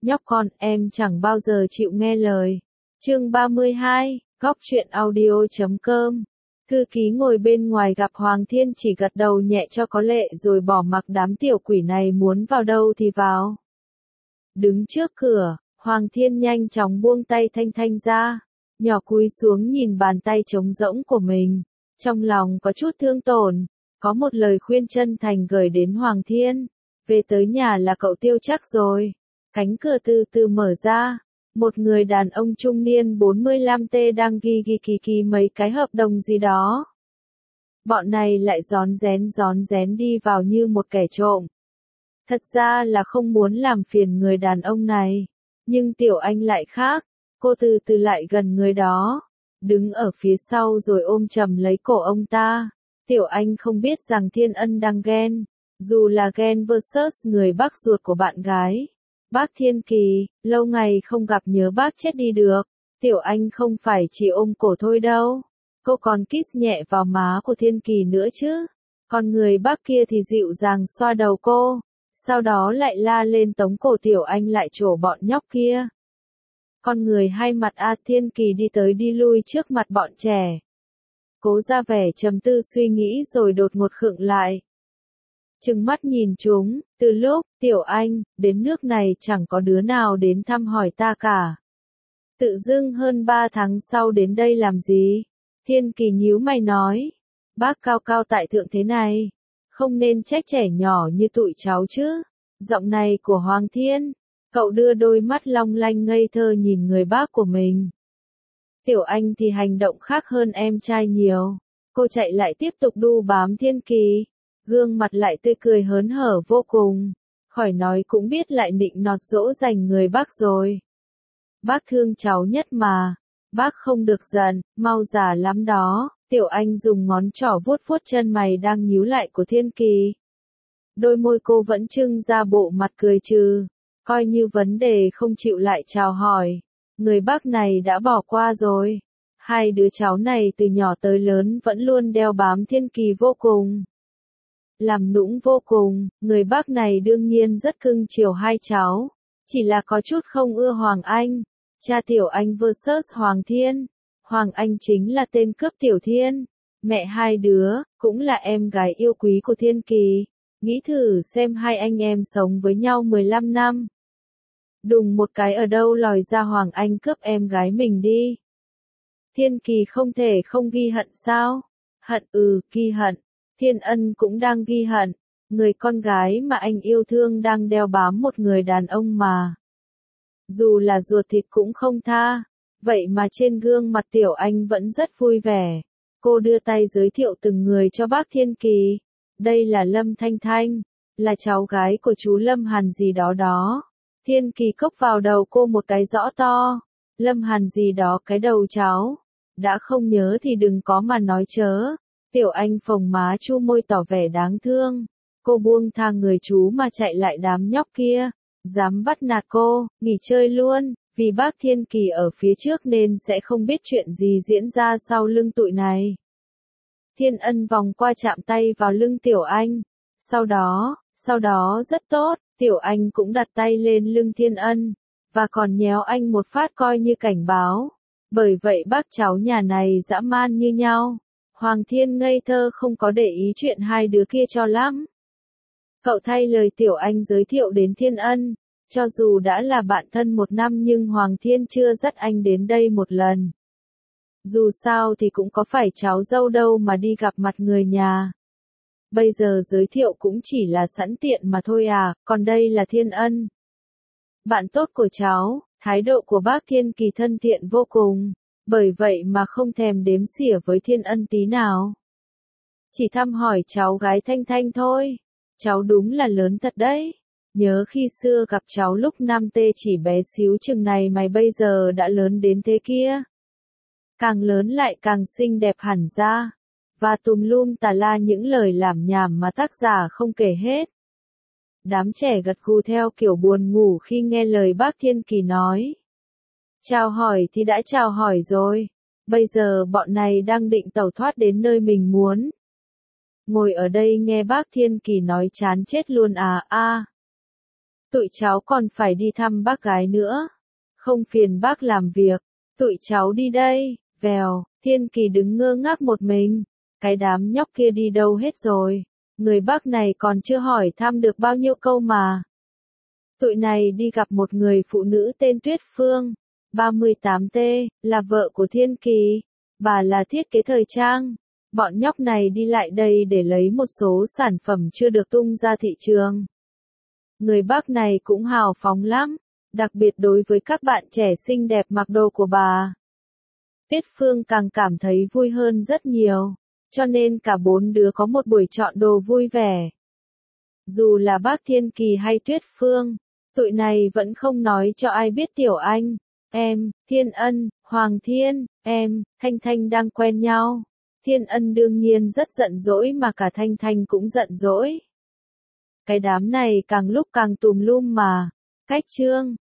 nhóc con, em chẳng bao giờ chịu nghe lời. Chương 32, Góc truyện audio.com. Thư ký ngồi bên ngoài gặp Hoàng Thiên chỉ gật đầu nhẹ cho có lệ rồi bỏ mặc đám tiểu quỷ này muốn vào đâu thì vào. Đứng trước cửa, Hoàng Thiên nhanh chóng buông tay Thanh Thanh ra, nhỏ cúi xuống nhìn bàn tay trống rỗng của mình, trong lòng có chút thương tổn, có một lời khuyên chân thành gửi đến Hoàng Thiên, về tới nhà là cậu tiêu chắc rồi. Cánh cửa từ từ mở ra, một người đàn ông trung niên 45T đang ghi ký mấy cái hợp đồng gì đó. Bọn này lại rón rén đi vào như một kẻ trộm. Thật ra là không muốn làm phiền người đàn ông này, nhưng Tiểu Anh lại khác, cô từ từ lại gần người đó, đứng ở phía sau rồi ôm chầm lấy cổ ông ta. Tiểu Anh không biết rằng Thiên Ân đang ghen, dù là ghen versus người bác ruột của bạn gái. Bác Thiên Kỳ, lâu ngày không gặp nhớ bác chết đi được. Tiểu Anh không phải chỉ ôm cổ thôi đâu. Cô còn kiss nhẹ vào má của Thiên Kỳ nữa chứ. Còn người bác kia thì dịu dàng xoa đầu cô. Sau đó lại la lên tống cổ Tiểu Anh lại trổ bọn nhóc kia. Con người hai mặt Thiên Kỳ đi tới đi lui trước mặt bọn trẻ. Cố ra vẻ trầm tư suy nghĩ rồi đột ngột khựng lại. Trừng mắt nhìn chúng, từ lúc, Tiểu Anh, đến nước này chẳng có đứa nào đến thăm hỏi ta cả. Tự dưng hơn 3 tháng sau đến đây làm gì? Thiên Kỳ nhíu mày nói. Bác cao cao tại thượng thế này, không nên trách trẻ nhỏ như tụi cháu chứ. Giọng này của Hoàng Thiên, cậu đưa đôi mắt long lanh ngây thơ nhìn người bác của mình. Tiểu Anh thì hành động khác hơn em trai nhiều. Cô chạy lại tiếp tục đu bám Thiên Kỳ. Gương mặt lại tươi cười hớn hở vô cùng, khỏi nói cũng biết lại nịnh nọt dỗ dành người bác rồi. Bác thương cháu nhất mà, bác không được giận, mau già lắm đó. Tiểu Anh dùng ngón trỏ vuốt vuốt chân mày đang nhíu lại của Thiên Kỳ. Đôi môi cô vẫn trưng ra bộ mặt cười trừ, coi như vấn đề không chịu lại chào hỏi. Người bác này đã bỏ qua rồi. Hai đứa cháu này từ nhỏ tới lớn vẫn luôn đeo bám Thiên Kỳ vô cùng. Làm nũng vô cùng, người bác này đương nhiên rất cưng chiều hai cháu, chỉ là có chút không ưa Hoàng Anh, cha Tiểu Anh versus Hoàng Thiên. Hoàng Anh chính là tên cướp Tiểu Thiên, mẹ hai đứa, cũng là em gái yêu quý của Thiên Kỳ. Nghĩ thử xem hai anh em sống với nhau 15 năm. Đùng một cái ở đâu lòi ra Hoàng Anh cướp em gái mình đi. Thiên Kỳ không thể không ghi hận sao? Hận ghi hận. Thiên Ân cũng đang ghi hận, người con gái mà anh yêu thương đang đeo bám một người đàn ông mà. Dù là ruột thịt cũng không tha, vậy mà trên gương mặt Tiểu Anh vẫn rất vui vẻ. Cô đưa tay giới thiệu từng người cho bác Thiên Kỳ. Đây là Lâm Thanh Thanh, là cháu gái của chú Lâm Hàn gì đó đó. Thiên Kỳ cốc vào đầu cô một cái rõ to. Lâm Hàn gì đó cái đầu cháu. Đã không nhớ thì đừng có mà nói chớ. Tiểu Anh phồng má chu môi tỏ vẻ đáng thương. Cô buông tha người chú mà chạy lại đám nhóc kia. Dám bắt nạt cô, nghỉ chơi luôn, vì bác Thiên Kỳ ở phía trước nên sẽ không biết chuyện gì diễn ra sau lưng tụi này. Thiên Ân vòng qua chạm tay vào lưng Tiểu Anh. Sau đó rất tốt, Tiểu Anh cũng đặt tay lên lưng Thiên Ân, và còn nhéo anh một phát coi như cảnh báo. Bởi vậy bác cháu nhà này dã man như nhau. Hoàng Thiên ngây thơ không có để ý chuyện hai đứa kia cho lắm. Cậu thay lời Tiểu Anh giới thiệu đến Thiên Ân, cho dù đã là bạn thân 1 năm nhưng Hoàng Thiên chưa dắt anh đến đây một lần. Dù sao thì cũng có phải cháu dâu đâu mà đi gặp mặt người nhà. Bây giờ giới thiệu cũng chỉ là sẵn tiện mà thôi à, còn đây là Thiên Ân. Bạn tốt của cháu, thái độ của bác Thiên Kỳ thân thiện vô cùng. Bởi vậy mà không thèm đếm xỉa với Thiên Ân tí nào. Chỉ thăm hỏi cháu gái Thanh Thanh thôi. Cháu đúng là lớn thật đấy. Nhớ khi xưa gặp cháu lúc 5T chỉ bé xíu chừng này mày bây giờ đã lớn đến thế kia. Càng lớn lại càng xinh đẹp hẳn ra. Và tùm lum tà la những lời lảm nhảm mà tác giả không kể hết. Đám trẻ gật gù theo kiểu buồn ngủ khi nghe lời bác Thiên Kỳ nói. Chào hỏi thì đã chào hỏi rồi. Bây giờ bọn này đang định tẩu thoát đến nơi mình muốn. Ngồi ở đây nghe bác Thiên Kỳ nói chán chết luôn à. Tụi cháu còn phải đi thăm bác gái nữa. Không phiền bác làm việc. Tụi cháu đi đây, vèo, Thiên Kỳ đứng ngơ ngác một mình. Cái đám nhóc kia đi đâu hết rồi? Người bác này còn chưa hỏi thăm được bao nhiêu câu mà. Tụi này đi gặp một người phụ nữ tên Tuyết Phương, 38T, là vợ của Thiên Kỳ. Bà là thiết kế thời trang. Bọn nhóc này đi lại đây để lấy một số sản phẩm chưa được tung ra thị trường. Người bác này cũng hào phóng lắm, đặc biệt đối với các bạn trẻ xinh đẹp mặc đồ của bà. Tuyết Phương càng cảm thấy vui hơn rất nhiều, cho nên cả bốn đứa có một buổi chọn đồ vui vẻ. Dù là bác Thiên Kỳ hay Tuyết Phương, tụi này vẫn không nói cho ai biết Tiểu Anh, em, Thiên Ân, Hoàng Thiên, em, Thanh Thanh đang quen nhau. Thiên Ân đương nhiên rất giận dỗi mà cả Thanh Thanh cũng giận dỗi. Cái đám này càng lúc càng tùm lum mà. Cách chương